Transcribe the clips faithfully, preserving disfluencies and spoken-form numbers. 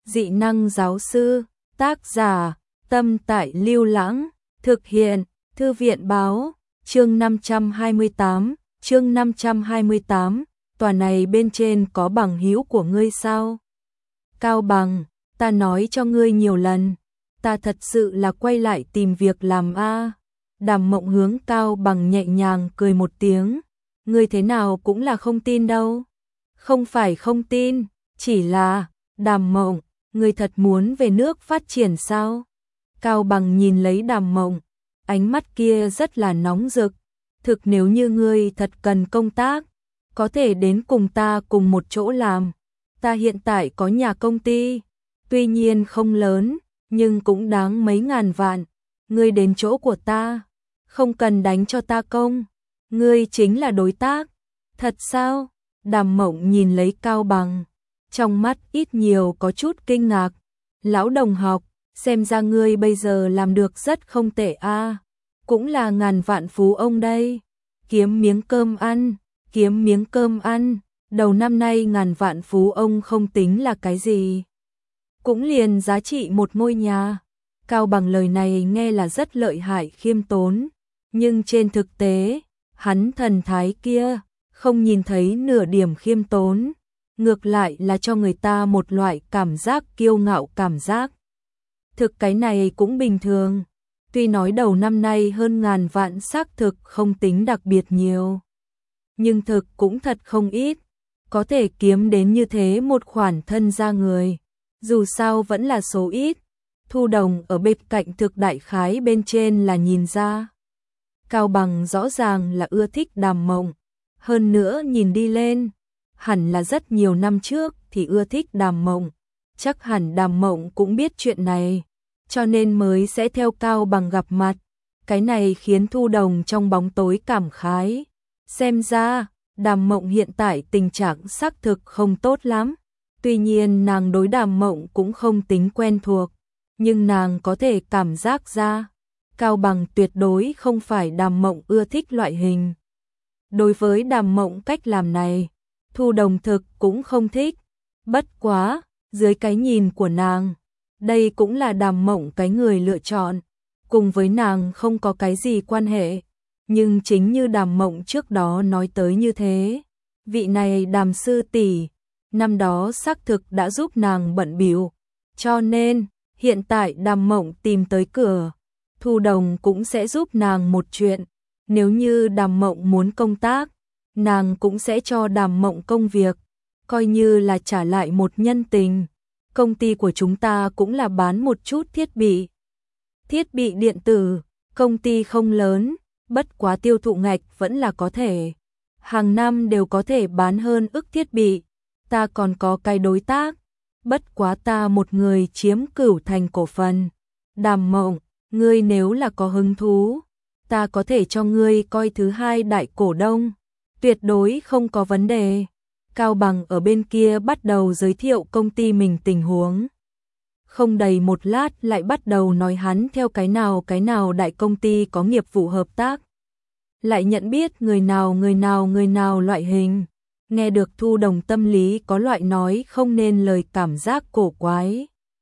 dị năng giáo sư, tác giả, Tâm Tại Lưu Lãng, thực hiện, Thư viện báo, chương năm trăm hai mươi tám, chương năm trăm hai mươi tám, tòa này bên trên có bằng hữu của ngươi sao? Cao Bằng, ta nói cho ngươi nhiều lần, ta thật sự là quay lại tìm việc làm a. Đàm Mộng hướng Cao Bằng nhẹ nhàng cười một tiếng, ngươi thế nào cũng là không tin đâu. Không phải không tin, chỉ là, Đàm Mộng, ngươi thật muốn về nước phát triển sao? Cao Bằng nhìn lấy Đàm Mộng, ánh mắt kia rất là nóng rực. Thực nếu như ngươi thật cần công tác, có thể đến cùng ta cùng một chỗ làm. Ta hiện tại có nhà công ty, tuy nhiên không lớn, nhưng cũng đáng mấy ngàn vạn. Ngươi đến chỗ của ta, không cần đánh cho ta công. Ngươi chính là đối tác. Thật sao? Đàm Mộng nhìn lấy Cao Bằng, trong mắt ít nhiều có chút kinh ngạc. Lão đồng học, xem ra ngươi bây giờ làm được rất không tệ a, cũng là ngàn vạn phú ông đây. Kiếm miếng cơm ăn, kiếm miếng cơm ăn, đầu năm nay ngàn vạn phú ông không tính là cái gì. Cũng liền giá trị một ngôi nhà. Cao Bằng lời này nghe là rất lợi hại khiêm tốn, nhưng trên thực tế, hắn thần thái kia, không nhìn thấy nửa điểm khiêm tốn, ngược lại là cho người ta một loại cảm giác kiêu ngạo cảm giác. Thực cái này cũng bình thường, tuy nói đầu năm nay hơn ngàn vạn xác thực không tính đặc biệt nhiều, nhưng thực cũng thật không ít, có thể kiếm đến như thế một khoản thân ra người, dù sao vẫn là số ít. Thu Đồng ở bên cạnh thực đại khái bên trên là nhìn ra. Cao Bằng rõ ràng là ưa thích Đàm Mộng, hơn nữa nhìn đi lên, hẳn là rất nhiều năm trước thì ưa thích Đàm Mộng, chắc hẳn Đàm Mộng cũng biết chuyện này, cho nên mới sẽ theo Cao Bằng gặp mặt. Cái này khiến Thu Đồng trong bóng tối cảm khái, xem ra Đàm Mộng hiện tại tình trạng xác thực không tốt lắm. Tuy nhiên nàng đối Đàm Mộng cũng không tính quen thuộc, nhưng nàng có thể cảm giác ra, Cao Bằng tuyệt đối không phải Đàm Mộng ưa thích loại hình. Đối với Đàm Mộng cách làm này, Thu Đồng thực cũng không thích, bất quá, dưới cái nhìn của nàng, đây cũng là Đàm Mộng cái người lựa chọn, cùng với nàng không có cái gì quan hệ, nhưng chính như Đàm Mộng trước đó nói tới như thế, vị này Đàm sư tỷ, năm đó xác thực đã giúp nàng bận bịu, cho nên, hiện tại Đàm Mộng tìm tới cửa, Thu Đồng cũng sẽ giúp nàng một chuyện, nếu như Đàm Mộng muốn công tác, nàng cũng sẽ cho Đàm Mộng công việc, coi như là trả lại một nhân tình. Công ty của chúng ta cũng là bán một chút thiết bị. Thiết bị điện tử, công ty không lớn, bất quá tiêu thụ ngạch vẫn là có thể. Hàng năm đều có thể bán hơn ức thiết bị. Ta còn có cái đối tác, bất quá ta một người chiếm cửu thành cổ phần. Đàm Mộng, ngươi nếu là có hứng thú, ta có thể cho ngươi coi thứ hai đại cổ đông, tuyệt đối không có vấn đề. Cao Bằng ở bên kia bắt đầu giới thiệu công ty mình tình huống. Không đầy một lát lại bắt đầu nói hắn theo cái nào cái nào đại công ty có nghiệp vụ hợp tác. Lại nhận biết người nào người nào người nào loại hình. Nghe được Thu Đồng tâm lý có loại nói không nên lời cảm giác cổ quái.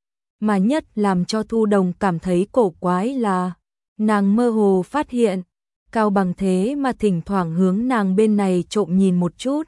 Mà nhất làm cho Thu Đồng cảm thấy cổ quái là nàng mơ hồ phát hiện Cao Bằng thế mà thỉnh thoảng hướng nàng bên này trộm nhìn một chút.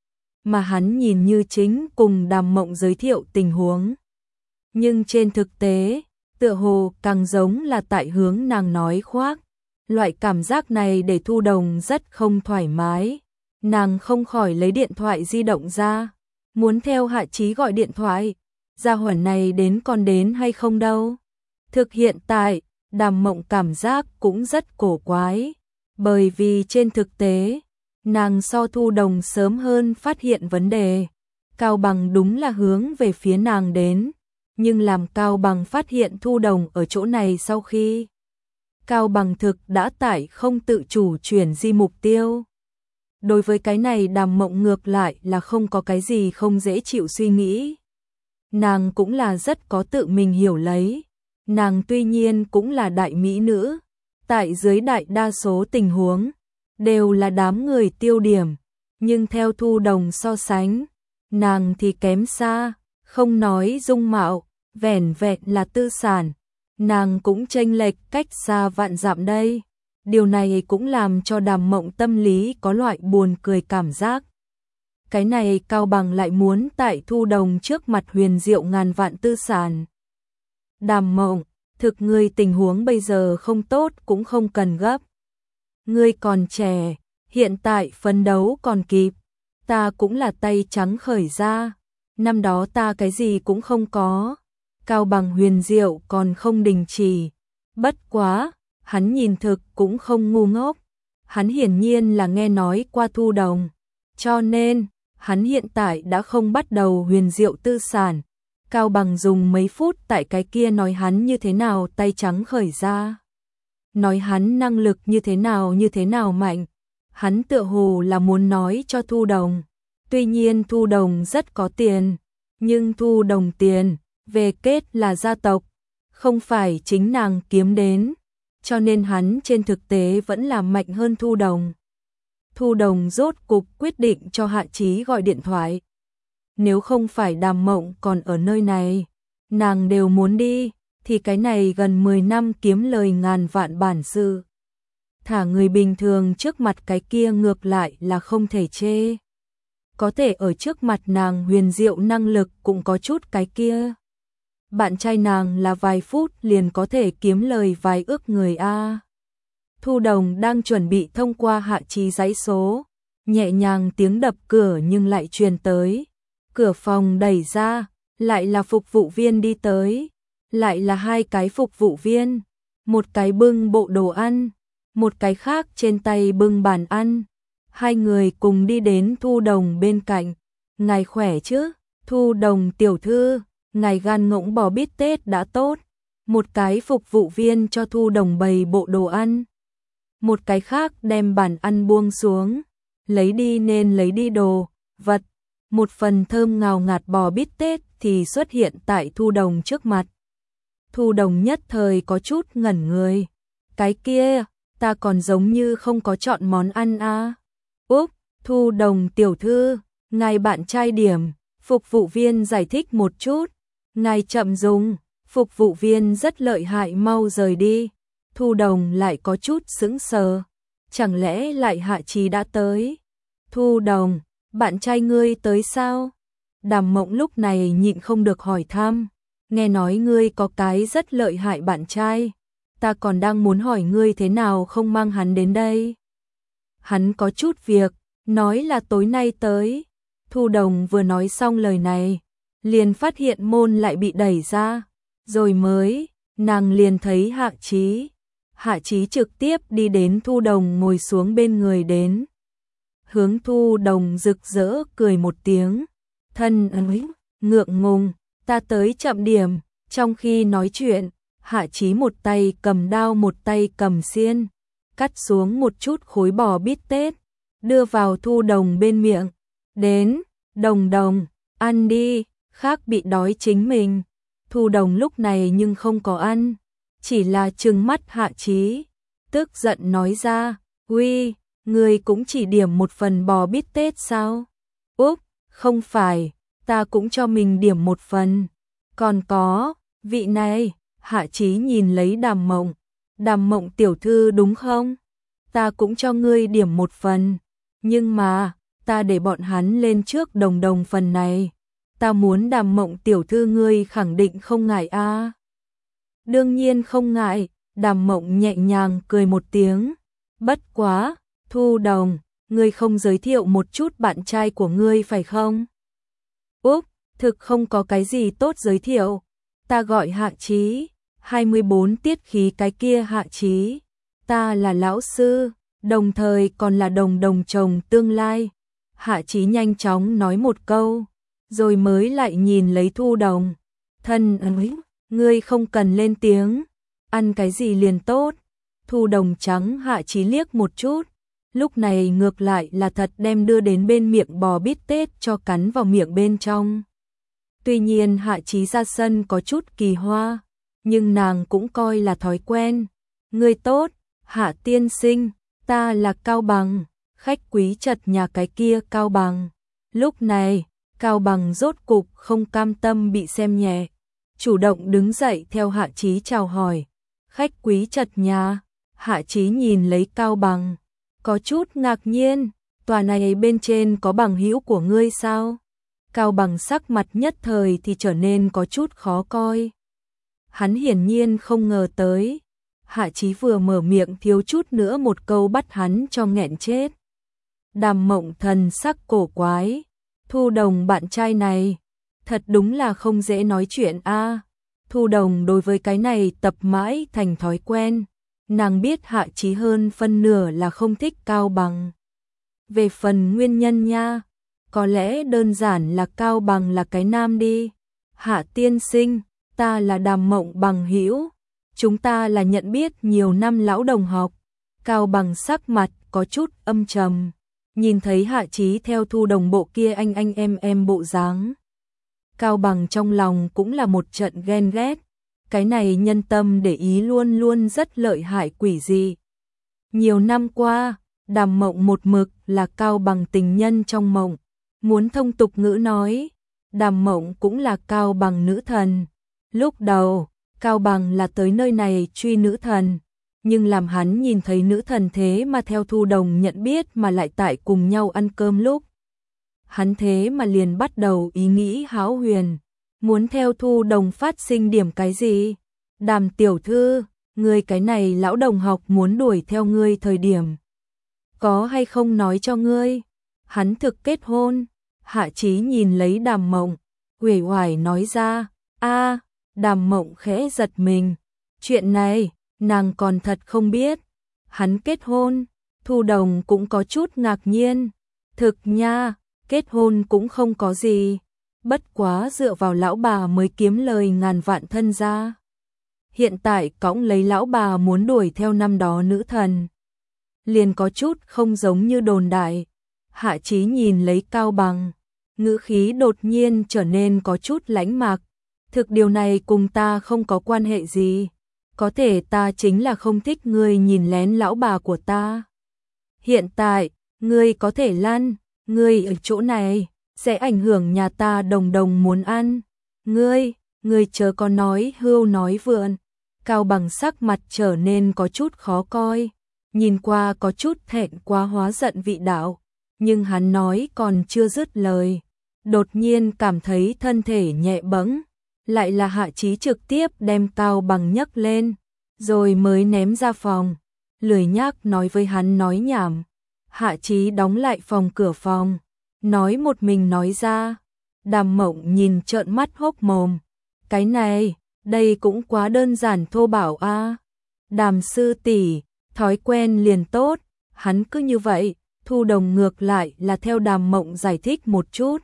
Mà hắn nhìn như chính cùng Đàm Mộng giới thiệu tình huống. Nhưng trên thực tế, tựa hồ càng giống là tại hướng nàng nói khoác. Loại cảm giác này để Thu Đồng rất không thoải mái. Nàng không khỏi lấy điện thoại di động ra, muốn theo Hạ Chí gọi điện thoại. Gia hỏa này đến còn đến hay không đâu. Thực hiện tại, Đàm Mộng cảm giác cũng rất cổ quái. Bởi vì trên thực tế, nàng so Thu Đồng sớm hơn phát hiện vấn đề. Cao Bằng đúng là hướng về phía nàng đến, nhưng làm Cao Bằng phát hiện Thu Đồng ở chỗ này sau khi Cao Bằng thực đã tải không tự chủ chuyển di mục tiêu. Đối với cái này Đàm Mộng ngược lại là không có cái gì không dễ chịu suy nghĩ. Nàng cũng là rất có tự mình hiểu lấy. Nàng tuy nhiên cũng là đại mỹ nữ, tại dưới đại đa số tình huống, đều là đám người tiêu điểm, nhưng theo Thu Đồng so sánh, nàng thì kém xa, không nói dung mạo, vẻn vẹn là tư sản, nàng cũng chênh lệch cách xa vạn dặm đây. Điều này cũng làm cho Đàm Mộng tâm lý có loại buồn cười cảm giác. Cái này Cao Bằng lại muốn tại Thu Đồng trước mặt huyền diệu ngàn vạn tư sản. Đàm Mộng, thực ngươi tình huống bây giờ không tốt cũng không cần gấp. Ngươi còn trẻ, hiện tại phấn đấu còn kịp, ta cũng là tay trắng khởi ra, năm đó ta cái gì cũng không có. Cao Bằng huyền diệu còn không đình chỉ, bất quá, hắn nhìn thực cũng không ngu ngốc, hắn hiển nhiên là nghe nói qua Thu Đồng, cho nên, hắn hiện tại đã không bắt đầu huyền diệu tư sản. Cao Bằng dùng mấy phút tại cái kia nói hắn như thế nào tay trắng khởi ra. Nói hắn năng lực như thế nào như thế nào mạnh. Hắn tựa hồ là muốn nói cho Thu Đồng. Tuy nhiên Thu Đồng rất có tiền, nhưng Thu Đồng tiền, về kết là gia tộc, không phải chính nàng kiếm đến. Cho nên hắn trên thực tế vẫn là mạnh hơn Thu Đồng. Thu Đồng rốt cục quyết định cho Hạ Chí gọi điện thoại. Nếu không phải Đàm Mộng còn ở nơi này, nàng đều muốn đi, thì cái này gần mười năm kiếm lời ngàn vạn bản sự. Thả người bình thường trước mặt cái kia ngược lại là không thể chê. Có thể ở trước mặt nàng huyền diệu năng lực cũng có chút cái kia. Bạn trai nàng là vài phút liền có thể kiếm lời vài ước người a. Thu Đồng đang chuẩn bị thông qua Hạ Chí dãy số, nhẹ nhàng tiếng đập cửa nhưng lại truyền tới. Cửa phòng đẩy ra, lại là phục vụ viên đi tới, lại là hai cái phục vụ viên, một cái bưng bộ đồ ăn, một cái khác trên tay bưng bàn ăn. Hai người cùng đi đến Thu Đồng bên cạnh. Ngài khỏe chứ? Thu Đồng tiểu thư, ngài gan ngỗng bò bít tết đã tốt. Một cái phục vụ viên cho Thu Đồng bày bộ đồ ăn. Một cái khác đem bàn ăn buông xuống, lấy đi nên lấy đi đồ, vật. Một phần thơm ngào ngạt bò bít tết thì xuất hiện tại Thu Đồng trước mặt. Thu Đồng nhất thời có chút ngẩn người. Cái kia, ta còn giống như không có chọn món ăn à. Úp, Thu Đồng tiểu thư, ngài bạn trai điểm, phục vụ viên giải thích một chút. Ngài chậm dùng, phục vụ viên rất lợi hại mau rời đi. Thu Đồng lại có chút sững sờ. Chẳng lẽ lại Hạ Chí đã tới? Thu Đồng, bạn trai ngươi tới sao? Đàm Mộng lúc này nhịn không được hỏi thăm. Nghe nói ngươi có cái rất lợi hại bạn trai. Ta còn đang muốn hỏi ngươi thế nào không mang hắn đến đây. Hắn có chút việc, nói là tối nay tới. Thu Đồng vừa nói xong lời này, liền phát hiện môn lại bị đẩy ra. Rồi mới, nàng liền thấy Hạ Chí. Hạ Chí trực tiếp đi đến Thu Đồng ngồi xuống bên người đến. Hướng Thu Đồng rực rỡ cười một tiếng. Thân ơi, ngượng ngùng, ta tới chậm điểm. Trong khi nói chuyện, Hạ Chí một tay cầm đao một tay cầm xiên, cắt xuống một chút khối bò bít tết, đưa vào Thu Đồng bên miệng. Đến, Đồng Đồng, ăn đi, khác bị đói chính mình. Thu Đồng lúc này nhưng không có ăn, chỉ là trừng mắt Hạ Chí, tức giận nói ra, uy, ngươi cũng chỉ điểm một phần bò bít tết sao? Úp, không phải, ta cũng cho mình điểm một phần. Còn có, vị này, Hạ Chí nhìn lấy Đàm Mộng. Đàm Mộng tiểu thư đúng không? Ta cũng cho ngươi điểm một phần. Nhưng mà, ta để bọn hắn lên trước Đồng Đồng phần này. Ta muốn Đàm Mộng tiểu thư ngươi khẳng định không ngại a. À? Đương nhiên không ngại, Đàm Mộng nhẹ nhàng cười một tiếng. Bất quá, Thu Đồng, ngươi không giới thiệu một chút bạn trai của ngươi phải không? Úp, thực không có cái gì tốt giới thiệu. Ta gọi Hạ Chí, hai mươi bốn tiết khí cái kia Hạ Chí. Ta là lão sư, đồng thời còn là Đồng Đồng chồng tương lai. Hạ Chí nhanh chóng nói một câu, rồi mới lại nhìn lấy Thu Đồng. Thân ơi, ngươi không cần lên tiếng, ăn cái gì liền tốt. Thu Đồng trắng Hạ Chí liếc một chút, lúc này ngược lại là thật đem đưa đến bên miệng bò bít tết cho cắn vào miệng bên trong. Tuy nhiên Hạ Chí ra sân có chút kỳ hoa, nhưng nàng cũng coi là thói quen. Ngươi tốt, Hạ tiên sinh, ta là Cao Bằng, khách quý chật nhà cái kia Cao Bằng. Lúc này, Cao Bằng rốt cục không cam tâm bị xem nhẹ, chủ động đứng dậy theo Hạ Chí chào hỏi. Khách quý Trật nhà. Hạ Chí nhìn lấy Cao Bằng, có chút ngạc nhiên, tòa này bên trên có bằng hữu của ngươi sao? Cao Bằng sắc mặt nhất thời thì trở nên có chút khó coi. Hắn hiển nhiên không ngờ tới. Hạ Chí vừa mở miệng thiếu chút nữa một câu bắt hắn cho nghẹn chết. Đàm Mộng thần sắc cổ quái. Thu Đồng bạn trai này, thật đúng là không dễ nói chuyện a. Thu Đồng đối với cái này tập mãi thành thói quen. Nàng biết Hạ Chí hơn phân nửa là không thích Cao Bằng. Về phần nguyên nhân nha, có lẽ đơn giản là Cao Bằng là cái nam đi. Hạ tiên sinh, ta là Đàm Mộng bằng hữu, chúng ta là nhận biết nhiều năm lão đồng học. Cao Bằng sắc mặt có chút âm trầm, nhìn thấy Hạ Chí theo Thu Đồng bộ kia anh anh em em bộ dáng. Cao Bằng trong lòng cũng là một trận ghen ghét, cái này nhân tâm để ý luôn luôn rất lợi hại quỷ dị. Nhiều năm qua, Đàm Mộng một mực là Cao Bằng tình nhân trong mộng, muốn thông tục ngữ nói, Đàm Mộng cũng là Cao Bằng nữ thần. Lúc đầu, Cao Bằng là tới nơi này truy nữ thần, nhưng làm hắn nhìn thấy nữ thần thế mà theo Thu Đồng nhận biết mà lại tại cùng nhau ăn cơm lúc. Hắn thế mà liền bắt đầu ý nghĩ hão huyền, muốn theo Thu Đồng phát sinh điểm cái gì? Đàm tiểu thư, ngươi cái này lão đồng học muốn đuổi theo ngươi thời điểm. Có hay không nói cho ngươi? Hắn thực kết hôn. Hạ Chí nhìn lấy Đàm Mộng, uể oải nói ra. A, Đàm Mộng khẽ giật mình. Chuyện này, nàng còn thật không biết. Hắn kết hôn. Thu Đồng cũng có chút ngạc nhiên. Thực nha, kết hôn cũng không có gì. Bất quá dựa vào lão bà mới kiếm lời ngàn vạn thân gia. Hiện tại cõng lấy lão bà muốn đuổi theo năm đó nữ thần. Liền có chút không giống như đồn đại. Hạ Chí nhìn lấy Cao Bằng, ngữ khí đột nhiên trở nên có chút lãnh mạc. Thực điều này cùng ta không có quan hệ gì. Có thể ta chính là không thích ngươi nhìn lén lão bà của ta. Hiện tại, ngươi có thể lăn, ngươi ở chỗ này sẽ ảnh hưởng nhà ta đồng đồng muốn ăn. Ngươi, ngươi chớ có nói hưu nói vượn. Cao Bằng sắc mặt trở nên có chút khó coi, nhìn qua có chút thẹn quá hóa giận vị đạo, nhưng hắn nói còn chưa dứt lời, đột nhiên cảm thấy thân thể nhẹ bẫng, lại là Hạ Chí trực tiếp đem Cao Bằng nhấc lên, rồi mới ném ra phòng, lười nhác nói với hắn nói nhảm. Hạ Chí đóng lại phòng cửa phòng, nói một mình nói ra. Đàm Mộng nhìn trợn mắt hốc mồm, cái này, đây cũng quá đơn giản thô bạo a. Đàm sư tỷ, thói quen liền tốt, hắn cứ như vậy. Thu Đồng ngược lại là theo Đàm Mộng giải thích một chút.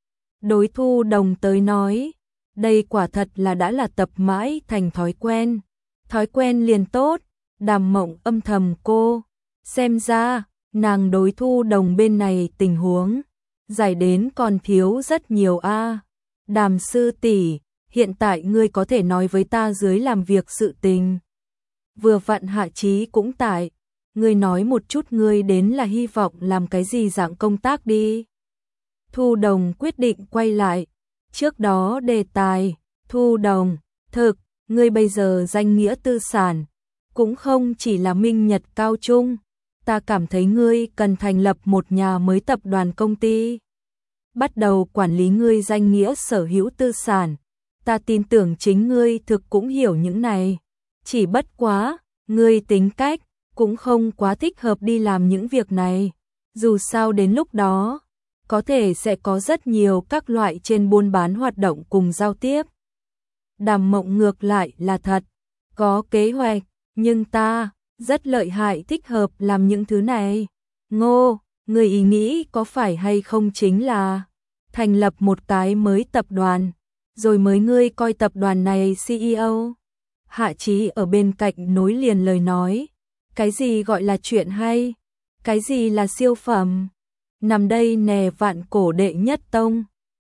Đối Thu Đồng tới nói, đây quả thật là đã là tập mãi thành thói quen. Thói quen liền tốt. Đàm Mộng âm thầm cô, xem ra nàng đối Thu Đồng bên này tình huống giải đến còn thiếu rất nhiều a. Đàm sư tỷ, hiện tại ngươi có thể nói với ta dưới làm việc sự tình. Vừa vặn Hạ Chí cũng tại, ngươi nói một chút ngươi đến là hy vọng làm cái gì dạng công tác đi. Thu Đồng quyết định quay lại. Trước đó đề tài, Thu Đồng, thực, ngươi bây giờ danh nghĩa tư sản, cũng không chỉ là Minh Nhật Cao Trung. Ta cảm thấy ngươi cần thành lập một nhà mới tập đoàn công ty. Bắt đầu quản lý ngươi danh nghĩa sở hữu tư sản. Ta tin tưởng chính ngươi thực cũng hiểu những này. Chỉ bất quá, ngươi tính cách cũng không quá thích hợp đi làm những việc này. Dù sao đến lúc đó, có thể sẽ có rất nhiều các loại trên buôn bán hoạt động cùng giao tiếp. Đàm Mộng ngược lại là thật, có kế hoạch, nhưng ta rất lợi hại thích hợp làm những thứ này. Ngô, người ý nghĩ có phải hay không chính là thành lập một cái mới tập đoàn, rồi mới ngươi coi tập đoàn này xê e ô. Hạ Chí ở bên cạnh nối liền lời nói, cái gì gọi là chuyện hay, cái gì là siêu phẩm, nằm đây nè vạn cổ đệ nhất tông,